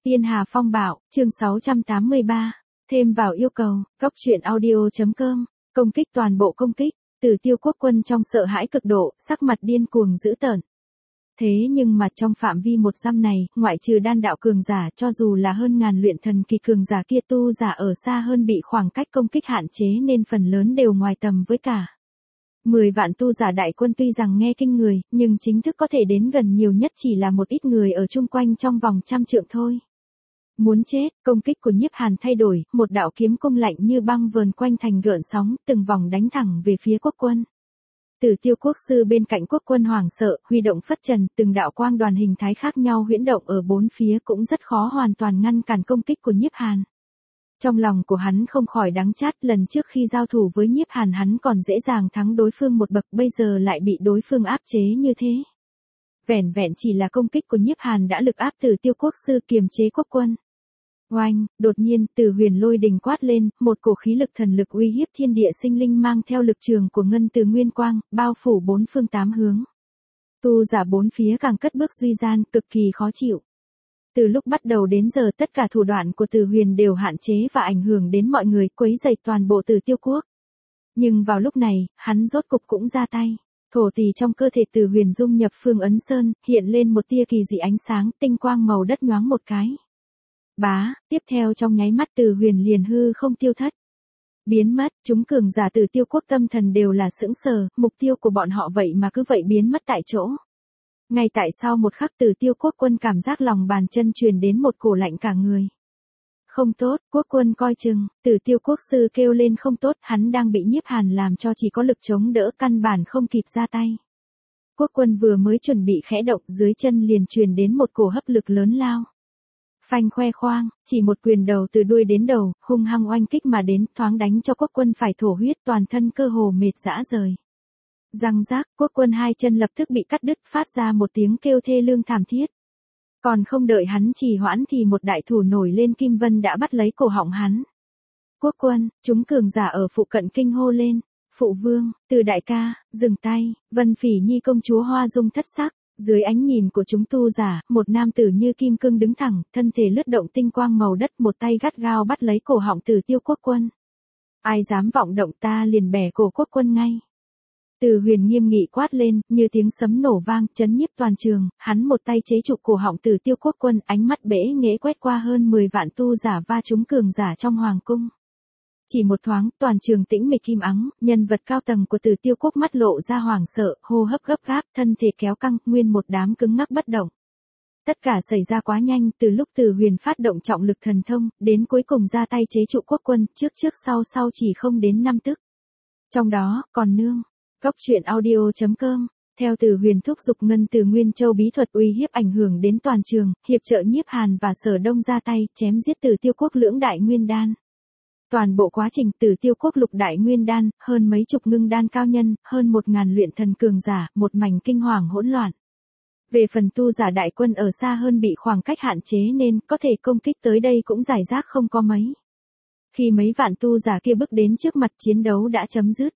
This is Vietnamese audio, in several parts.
Tiên Hà Phong Bạo, chương 683. Thêm vào yêu cầu, goctruyện.audio.com. Công kích toàn bộ công kích. Tử Tiêu quốc quân trong sợ hãi cực độ, sắc mặt điên cuồng dữ tợn. Thế nhưng mà trong phạm vi một dặm này, ngoại trừ đan đạo cường giả, cho dù là hơn ngàn luyện thần kỳ cường giả kia, tu giả ở xa hơn bị khoảng cách công kích hạn chế nên phần lớn đều ngoài tầm với cả. 10 vạn tu giả đại quân tuy rằng nghe kinh người, nhưng chính thức có thể đến gần nhiều nhất chỉ là một ít người ở chung quanh trong vòng trăm trượng thôi. Muốn chết, công kích của Nhiếp Hàn thay đổi, một đạo kiếm cung lạnh như băng vờn quanh thành gợn sóng, từng vòng đánh thẳng về phía quốc quân. Tử Tiêu quốc sư bên cạnh quốc quân hoảng sợ, huy động phất trần, từng đạo quang đoàn hình thái khác nhau huyễn động ở bốn phía cũng rất khó hoàn toàn ngăn cản công kích của Nhiếp Hàn. Trong lòng của hắn không khỏi đắng chát, lần trước khi giao thủ với Nhiếp Hàn hắn còn dễ dàng thắng đối phương một bậc, bây giờ lại bị đối phương áp chế như thế. Vẻn vẹn chỉ là công kích của Nhiếp Hàn đã lực áp Tử Tiêu quốc sư kiềm chế quốc quân. Oanh, đột nhiên, Từ Huyền lôi đình quát lên, một cổ khí lực thần lực uy hiếp thiên địa sinh linh mang theo lực trường của ngân từ nguyên quang, bao phủ bốn phương tám hướng. Tu giả bốn phía càng cất bước duy gian, cực kỳ khó chịu. Từ lúc bắt đầu đến giờ tất cả thủ đoạn của Từ Huyền đều hạn chế và ảnh hưởng đến mọi người, quấy rầy toàn bộ Tử Tiêu quốc. Nhưng vào lúc này, hắn rốt cục cũng ra tay. Thổ tỷ trong cơ thể Từ Huyền dung nhập Phương Ấn Sơn, hiện lên một tia kỳ dị ánh sáng, tinh quang màu đất nhoáng một cái. Bá, tiếp theo trong nháy mắt Từ Huyền liền hư không tiêu thất. Biến mất, chúng cường giả Tử Tiêu quốc tâm thần đều là sững sờ, mục tiêu của bọn họ vậy mà cứ vậy biến mất tại chỗ. Ngay tại sau một khắc Tử Tiêu quốc quân cảm giác lòng bàn chân truyền đến một cổ lạnh cả người. Không tốt, quốc quân coi chừng, Tử Tiêu quốc sư kêu lên không tốt, hắn đang bị Nhiếp Hàn làm cho chỉ có lực chống đỡ, căn bản không kịp ra tay. Quốc quân vừa mới chuẩn bị khẽ động, dưới chân liền truyền đến một cổ hấp lực lớn lao. Phanh khoe khoang, chỉ một quyền đầu từ đuôi đến đầu, hung hăng oanh kích mà đến, thoáng đánh cho quốc quân phải thổ huyết, toàn thân cơ hồ mệt rã rời. Răng rác, quốc quân hai chân lập tức bị cắt đứt, phát ra một tiếng kêu thê lương thảm thiết. Còn không đợi hắn trì hoãn thì một đại thủ nổi lên kim vân đã bắt lấy cổ họng hắn. Quốc quân, chúng cường giả ở phụ cận kinh hô lên, phụ vương, Từ đại ca, dừng tay, Vân Phỉ Nhi công chúa hoa dung thất sắc. Dưới ánh nhìn của chúng tu giả, một nam tử như kim cương đứng thẳng, thân thể lướt động tinh quang màu đất, một tay gắt gao bắt lấy cổ họng Tử Tiêu quốc quân. Ai dám vọng động ta liền bẻ cổ quốc quân ngay. Từ Huyền nghiêm nghị quát lên, như tiếng sấm nổ vang, chấn nhiếp toàn trường, hắn một tay chế trụ cổ họng Tử Tiêu quốc quân, ánh mắt bẽ nghễ quét qua hơn 10 vạn tu giả và chúng cường giả trong hoàng cung. Chỉ một thoáng, toàn trường tĩnh mịch im ắng, nhân vật cao tầng của Tử Tiêu quốc mắt lộ ra hoảng sợ, hô hấp gấp gáp, thân thể kéo căng, nguyên một đám cứng ngắc bất động. Tất cả xảy ra quá nhanh, từ lúc Từ Huyền phát động trọng lực thần thông, đến cuối cùng ra tay chế trụ quốc quân, trước sau chỉ không đến 5 tức. Trong đó, còn nương. Goctruyện.audio.com. Theo Từ Huyền thúc giục ngân từ Nguyên Châu bí thuật uy hiếp ảnh hưởng đến toàn trường, hiệp trợ Nhiếp Hàn và Sở Đông ra tay, chém giết Tử Tiêu quốc lưỡng đại nguyên đan. Toàn bộ quá trình Tử Tiêu quốc lục đại nguyên đan, hơn mấy chục ngưng đan cao nhân, hơn 1000 luyện thần cường giả, một mảnh kinh hoàng hỗn loạn. Về phần tu giả đại quân ở xa hơn bị khoảng cách hạn chế nên có thể công kích tới đây cũng rải rác không có mấy. Khi mấy vạn tu giả kia bước đến trước mặt chiến đấu đã chấm dứt.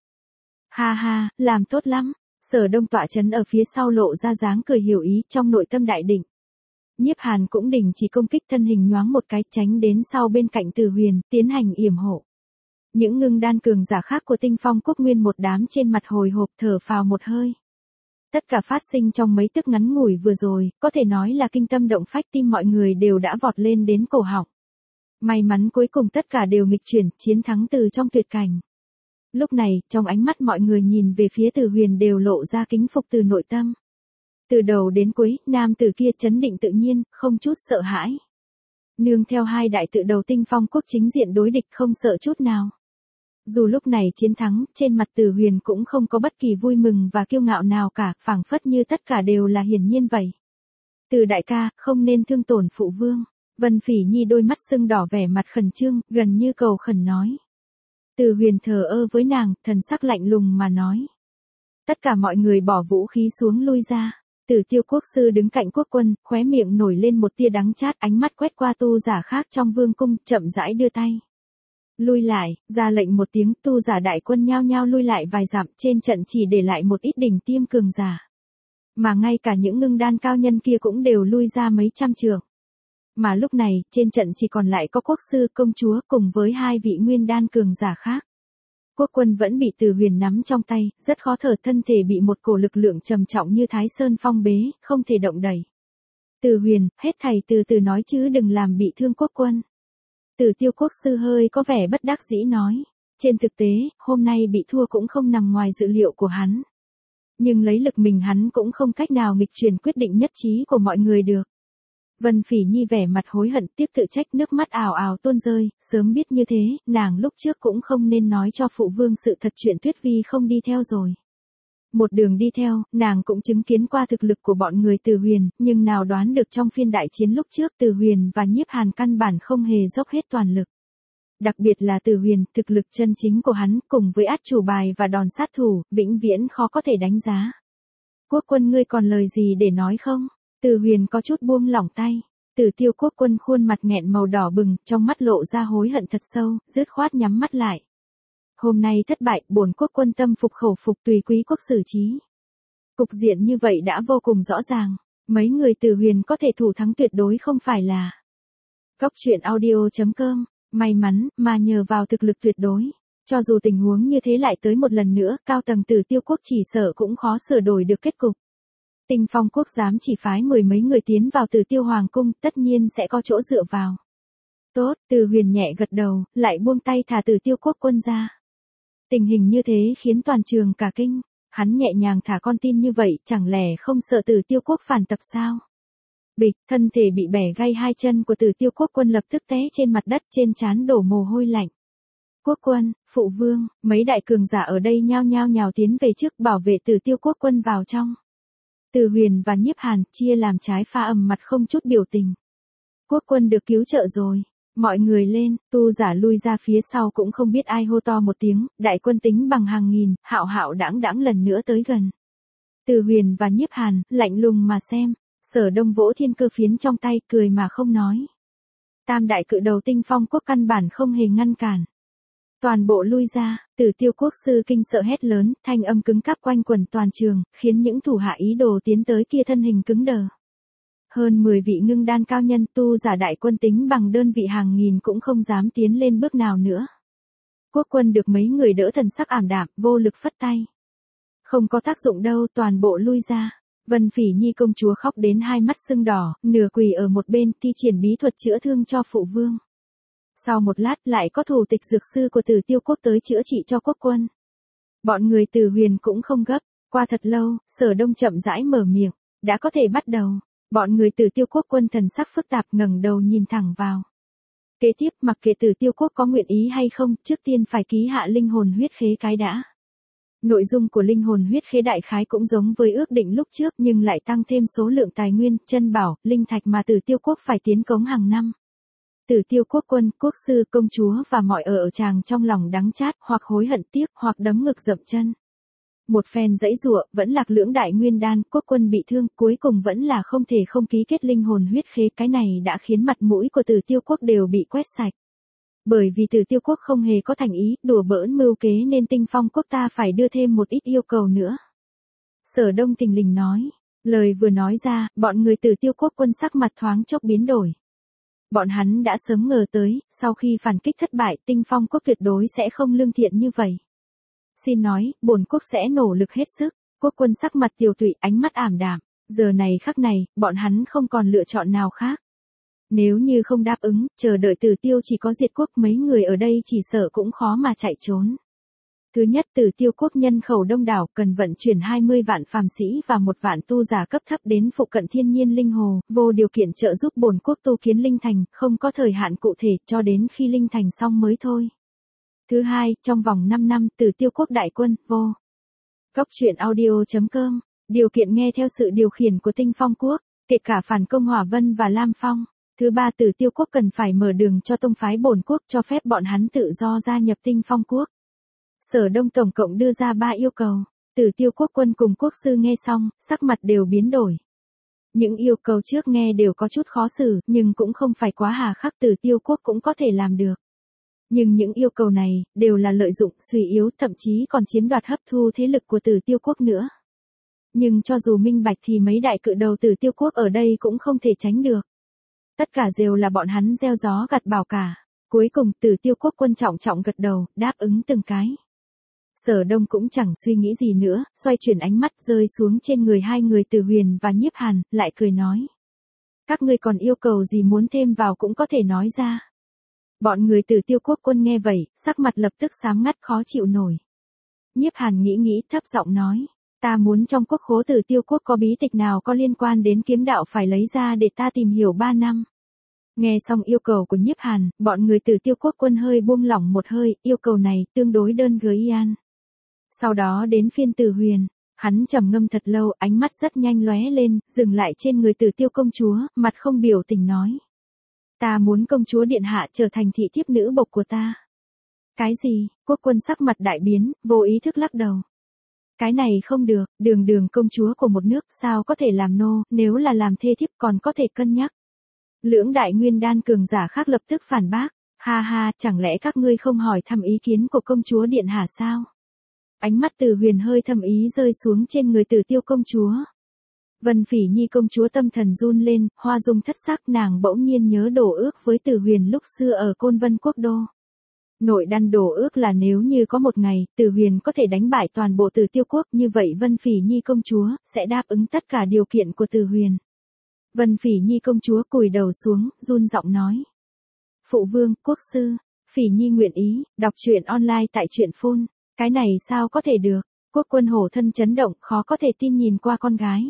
Ha ha, làm tốt lắm. Sở Đông tọa trấn ở phía sau lộ ra dáng cười hiểu ý, trong nội tâm đại định. Nhiếp Hàn cũng đình chỉ công kích, thân hình nhoáng một cái tránh đến sau bên cạnh Từ Huyền, tiến hành yểm hộ. Những ngưng đan cường giả khác của Tinh Phong quốc nguyên một đám trên mặt hồi hộp thở phào một hơi. Tất cả phát sinh trong mấy tức ngắn ngủi vừa rồi, có thể nói là kinh tâm động phách, tim mọi người đều đã vọt lên đến cổ họng. May mắn cuối cùng tất cả đều nghịch chuyển, chiến thắng từ trong tuyệt cảnh. Lúc này, trong ánh mắt mọi người nhìn về phía Từ Huyền đều lộ ra kính phục từ nội tâm. Từ đầu đến cuối, nam tử kia trấn định tự nhiên, không chút sợ hãi. Nương theo hai đại tự đầu Tinh Phong quốc chính diện đối địch không sợ chút nào. Dù lúc này chiến thắng, trên mặt Từ Huyền cũng không có bất kỳ vui mừng và kiêu ngạo nào cả, phảng phất như tất cả đều là hiển nhiên vậy. Từ đại ca, không nên thương tổn phụ vương. Vân Phỉ Nhi đôi mắt sưng đỏ vẻ mặt khẩn trương, gần như cầu khẩn nói. Từ Huyền thờ ơ với nàng, thần sắc lạnh lùng mà nói. Tất cả mọi người bỏ vũ khí xuống lui ra. Tử Tiêu quốc sư đứng cạnh quốc quân, khóe miệng nổi lên một tia đắng chát, ánh mắt quét qua tu giả khác trong vương cung, chậm rãi đưa tay. Lui lại, ra lệnh một tiếng, tu giả đại quân nhao nhao lui lại vài dặm, trên trận chỉ để lại một ít đỉnh tiêm cường giả. Mà ngay cả những ngưng đan cao nhân kia cũng đều lui ra mấy trăm trượng. Mà lúc này, trên trận chỉ còn lại có quốc sư, công chúa cùng với hai vị nguyên đan cường giả khác. Quốc quân vẫn bị Từ Huyền nắm trong tay, rất khó thở, thân thể bị một cổ lực lượng trầm trọng như Thái Sơn phong bế, không thể động đậy. Từ Huyền, hết thảy từ từ nói chứ đừng làm bị thương quốc quân. Tử Tiêu quốc sư hơi có vẻ bất đắc dĩ nói. Trên thực tế, hôm nay bị thua cũng không nằm ngoài dự liệu của hắn. Nhưng lấy lực mình hắn cũng không cách nào nghịch chuyển quyết định nhất trí của mọi người được. Vân Phỉ Nhi vẻ mặt hối hận, tiếc tự trách, nước mắt ào ào tuôn rơi, sớm biết như thế, nàng lúc trước cũng không nên nói cho phụ vương sự thật chuyện Tuyết Vi không đi theo rồi. Một đường đi theo, nàng cũng chứng kiến qua thực lực của bọn người Từ Huyền, nhưng nào đoán được trong phiên đại chiến lúc trước Từ Huyền và Nhiếp Hàn căn bản không hề dốc hết toàn lực. Đặc biệt là Từ Huyền, thực lực chân chính của hắn cùng với át chủ bài và đòn sát thủ, vĩnh viễn khó có thể đánh giá. Quốc quân ngươi còn lời gì để nói không? Từ Huyền có chút buông lỏng tay. Tử Tiêu quốc quân khuôn mặt nghẹn màu đỏ bừng, trong mắt lộ ra hối hận thật sâu, dứt khoát nhắm mắt lại. Hôm nay thất bại, bổn quốc quân tâm phục khẩu phục tùy quý quốc xử trí. Cục diện như vậy đã vô cùng rõ ràng, mấy người Từ Huyền có thể thủ thắng tuyệt đối không phải là. Góc truyện audio.com, may mắn, mà nhờ vào thực lực tuyệt đối. Cho dù tình huống như thế lại tới một lần nữa, cao tầng Tử Tiêu quốc chỉ sợ cũng khó sửa đổi được kết cục. Tinh Phong quốc dám chỉ phái mười mấy người tiến vào Tử Tiêu hoàng cung, tất nhiên sẽ có chỗ dựa vào. Tốt, Từ Huyền nhẹ gật đầu, lại buông tay thả Tử Tiêu quốc quân ra. Tình hình như thế khiến toàn trường cả kinh, hắn nhẹ nhàng thả con tin như vậy, chẳng lẽ không sợ Tử Tiêu quốc phản tập sao? Bịch, thân thể bị bẻ gãy hai chân của Tử Tiêu quốc quân lập tức té trên mặt đất, trên trán đổ mồ hôi lạnh. Quốc quân, phụ vương, mấy đại cường giả ở đây nhao nhao tiến về trước bảo vệ Tử Tiêu quốc quân vào trong. Từ Huyền và Nhiếp Hàn chia làm trái pha ầm mặt không chút biểu tình. Quốc quân được cứu trợ rồi. Mọi người lên, tu giả lui ra phía sau cũng không biết ai hô to một tiếng, đại quân tính bằng hàng nghìn, hạo hạo đãng đãng lần nữa tới gần. Từ Huyền và Nhiếp Hàn, lạnh lùng mà xem, Sở Đông vỗ thiên cơ phiến trong tay, cười mà không nói. Tam đại cự đầu Tinh Phong quốc căn bản không hề ngăn cản. Toàn bộ lui ra, Tử Tiêu quốc sư kinh sợ hét lớn, thanh âm cứng cáp quanh quẩn toàn trường, khiến những thủ hạ ý đồ tiến tới kia thân hình cứng đờ. Hơn 10 vị ngưng đan cao nhân tu giả đại quân tính bằng đơn vị hàng nghìn cũng không dám tiến lên bước nào nữa. Quốc quân được mấy người đỡ thần sắc ảm đạm, vô lực phất tay. Không có tác dụng đâu, toàn bộ lui ra. Vân Phỉ Nhi công chúa khóc đến hai mắt sưng đỏ, nửa quỳ ở một bên, thi triển bí thuật chữa thương cho phụ vương. Sau một lát lại có thủ tịch dược sư của Tử Tiêu quốc tới chữa trị cho quốc quân. Bọn người Từ Huyền cũng không gấp, qua thật lâu, Sở Đông chậm rãi mở miệng, đã có thể bắt đầu. Bọn người Tử Tiêu quốc quân thần sắc phức tạp ngẩng đầu nhìn thẳng vào. Kế tiếp mặc kệ Tử Tiêu quốc có nguyện ý hay không, trước tiên phải ký hạ linh hồn huyết khế cái đã. Nội dung của linh hồn huyết khế đại khái cũng giống với ước định lúc trước nhưng lại tăng thêm số lượng tài nguyên, chân bảo, linh thạch mà Tử Tiêu quốc phải tiến cống hàng năm. Tử Tiêu quốc quân, quốc sư, công chúa và mọi ở chàng trong lòng đắng chát, hoặc hối hận tiếc, hoặc đấm ngực dậm chân. Một phen dãy giụa, vẫn lạc lưỡng đại nguyên đan, quốc quân bị thương, cuối cùng vẫn là không thể không ký kết linh hồn huyết khế, cái này đã khiến mặt mũi của Tử Tiêu quốc đều bị quét sạch. Bởi vì Tử Tiêu quốc không hề có thành ý, đùa bỡn mưu kế nên Tinh Phong quốc ta phải đưa thêm một ít yêu cầu nữa. Sở Đông thình lình nói, lời vừa nói ra, bọn người Tử Tiêu quốc quân sắc mặt thoáng chốc biến đổi. Bọn hắn đã sớm ngờ tới, sau khi phản kích thất bại, Tinh Phong quốc tuyệt đối sẽ không lương thiện như vậy. Xin nói, bổn quốc sẽ nỗ lực hết sức. Quốc quân sắc mặt tiều tụy, ánh mắt ảm đạm. Giờ này khắc này, bọn hắn không còn lựa chọn nào khác. Nếu như không đáp ứng, chờ đợi Tử Tiêu chỉ có diệt quốc, mấy người ở đây chỉ sợ cũng khó mà chạy trốn. Thứ nhất, Tử Tiêu quốc nhân khẩu đông đảo, cần vận chuyển 20 vạn phàm sĩ và 1 vạn tu giả cấp thấp đến phụ cận thiên nhiên linh hồ, vô điều kiện trợ giúp bổn quốc tu kiến linh thành, không có thời hạn cụ thể, cho đến khi linh thành xong mới thôi. Thứ hai, trong vòng 5 năm, Tử Tiêu quốc đại quân, vô. Góc truyện audio.com, điều kiện nghe theo sự điều khiển của Tinh Phong quốc, kể cả phản công Hỏa Vân và Lam Phong. Thứ ba, Tử Tiêu quốc cần phải mở đường cho tông phái bổn quốc cho phép bọn hắn tự do gia nhập Tinh Phong quốc. Sở Đông tổng cộng đưa ra 3 yêu cầu. Tử Tiêu quốc quân cùng quốc sư nghe xong, sắc mặt đều biến đổi. Những yêu cầu trước nghe đều có chút khó xử, nhưng cũng không phải quá hà khắc, Tử Tiêu quốc cũng có thể làm được. Nhưng những yêu cầu này, đều là lợi dụng, suy yếu, thậm chí còn chiếm đoạt hấp thu thế lực của Tử Tiêu quốc nữa. Nhưng cho dù minh bạch thì mấy đại cự đầu Tử Tiêu quốc ở đây cũng không thể tránh được. Tất cả đều là bọn hắn gieo gió gặt bão cả. Cuối cùng Tử Tiêu quốc quân trọng trọng gật đầu, đáp ứng từng cái. Sở Đông cũng chẳng suy nghĩ gì nữa, xoay chuyển ánh mắt rơi xuống trên người hai người Từ Huyền và Nhiếp Hàn, lại cười nói. Các ngươi còn yêu cầu gì muốn thêm vào cũng có thể nói ra. Bọn người Tử Tiêu quốc quân nghe vậy, sắc mặt lập tức xám ngắt khó chịu nổi. Nhiếp Hàn nghĩ thấp giọng nói. Ta muốn trong quốc khố Tử Tiêu quốc có bí tịch nào có liên quan đến kiếm đạo phải lấy ra để ta tìm hiểu 3 năm. Nghe xong yêu cầu của Nhiếp Hàn, bọn người Tử Tiêu quốc quân hơi buông lỏng một hơi, yêu cầu này tương đối đơn giản. Sau đó đến phiên Từ Huyền, hắn trầm ngâm thật lâu, ánh mắt rất nhanh lóe lên, dừng lại trên người Tử Tiêu công chúa, mặt không biểu tình nói. Ta muốn công chúa điện hạ trở thành thị thiếp nữ bộc của ta. Cái gì? Quốc quân sắc mặt đại biến, vô ý thức lắc đầu. Cái này không được, đường công chúa của một nước sao có thể làm nô, nếu là làm thê thiếp còn có thể cân nhắc. Lưỡng đại nguyên đan cường giả khác lập tức phản bác, ha ha, chẳng lẽ các ngươi không hỏi thăm ý kiến của công chúa điện hạ sao? Ánh mắt Từ Huyền hơi thâm ý rơi xuống trên người Tử Tiêu công chúa. Vân Phỉ Nhi công chúa tâm thần run lên, hoa dung thất sắc, nàng bỗng nhiên nhớ đổ ước với Từ Huyền lúc xưa ở Côn Vân quốc đô. Nội đan đổ ước là nếu như có một ngày, Từ Huyền có thể đánh bại toàn bộ Tử Tiêu quốc, như vậy Vân Phỉ Nhi công chúa sẽ đáp ứng tất cả điều kiện của Từ Huyền. Vân Phỉ Nhi công chúa cúi đầu xuống, run giọng nói. Phụ vương, quốc sư, Phỉ Nhi nguyện ý, đọc truyện online tại truyện phun. Cái này sao có thể được? Quốc quân hổ thân chấn động, khó có thể tin nhìn qua con gái.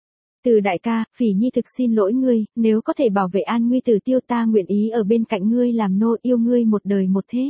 Từ đại ca, Phỉ Nhi thực xin lỗi ngươi, nếu có thể bảo vệ an nguy Tử Tiêu ta nguyện ý ở bên cạnh ngươi làm nô, yêu ngươi một đời một thế.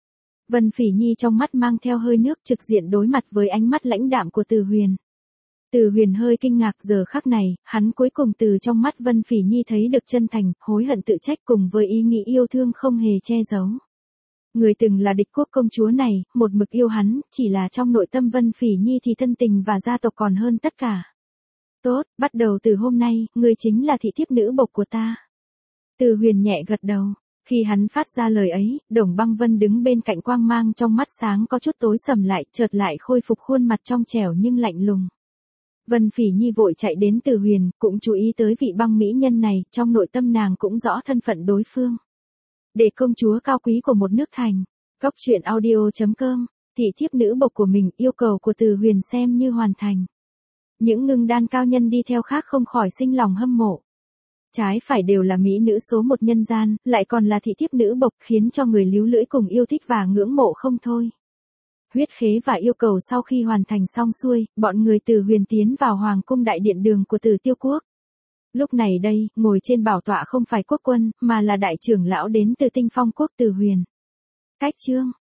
Vân Phỉ Nhi trong mắt mang theo hơi nước, trực diện đối mặt với ánh mắt lãnh đạm của Từ Huyền. Từ Huyền hơi kinh ngạc, giờ khắc này, hắn cuối cùng từ trong mắt Vân Phỉ Nhi thấy được chân thành, hối hận tự trách cùng với ý nghĩ yêu thương không hề che giấu. Người từng là địch quốc công chúa này, một mực yêu hắn, chỉ là trong nội tâm Vân Phỉ Nhi thì thân tình và gia tộc còn hơn tất cả. Tốt, bắt đầu từ hôm nay, ngươi chính là thị thiếp nữ bộc của ta. Từ Huyền nhẹ gật đầu. Khi hắn phát ra lời ấy, Đồng Băng Vân đứng bên cạnh, quang mang trong mắt sáng có chút tối sầm lại, chợt lại khôi phục khuôn mặt trong trẻo nhưng lạnh lùng. Vân Phỉ Nhi vội chạy đến Từ Huyền, cũng chú ý tới vị băng mỹ nhân này, trong nội tâm nàng cũng rõ thân phận đối phương. Để công chúa cao quý của một nước thành. Góc truyện audio.com, thị thiếp nữ bộc của mình, yêu cầu của Từ Huyền xem như hoàn thành. Những ngưng đan cao nhân đi theo khác không khỏi sinh lòng hâm mộ. Trái phải đều là mỹ nữ số một nhân gian, lại còn là thị thiếp nữ bộc, khiến cho người líu lưỡi cùng yêu thích và ngưỡng mộ không thôi. Huyết khế và yêu cầu sau khi hoàn thành xong xuôi, bọn người Từ Huyền tiến vào hoàng cung đại điện đường của Tử Tiêu quốc. Lúc này đây, ngồi trên bảo tọa không phải quốc quân, mà là đại trưởng lão đến từ Tinh Phong quốc Từ Huyền. Cách chương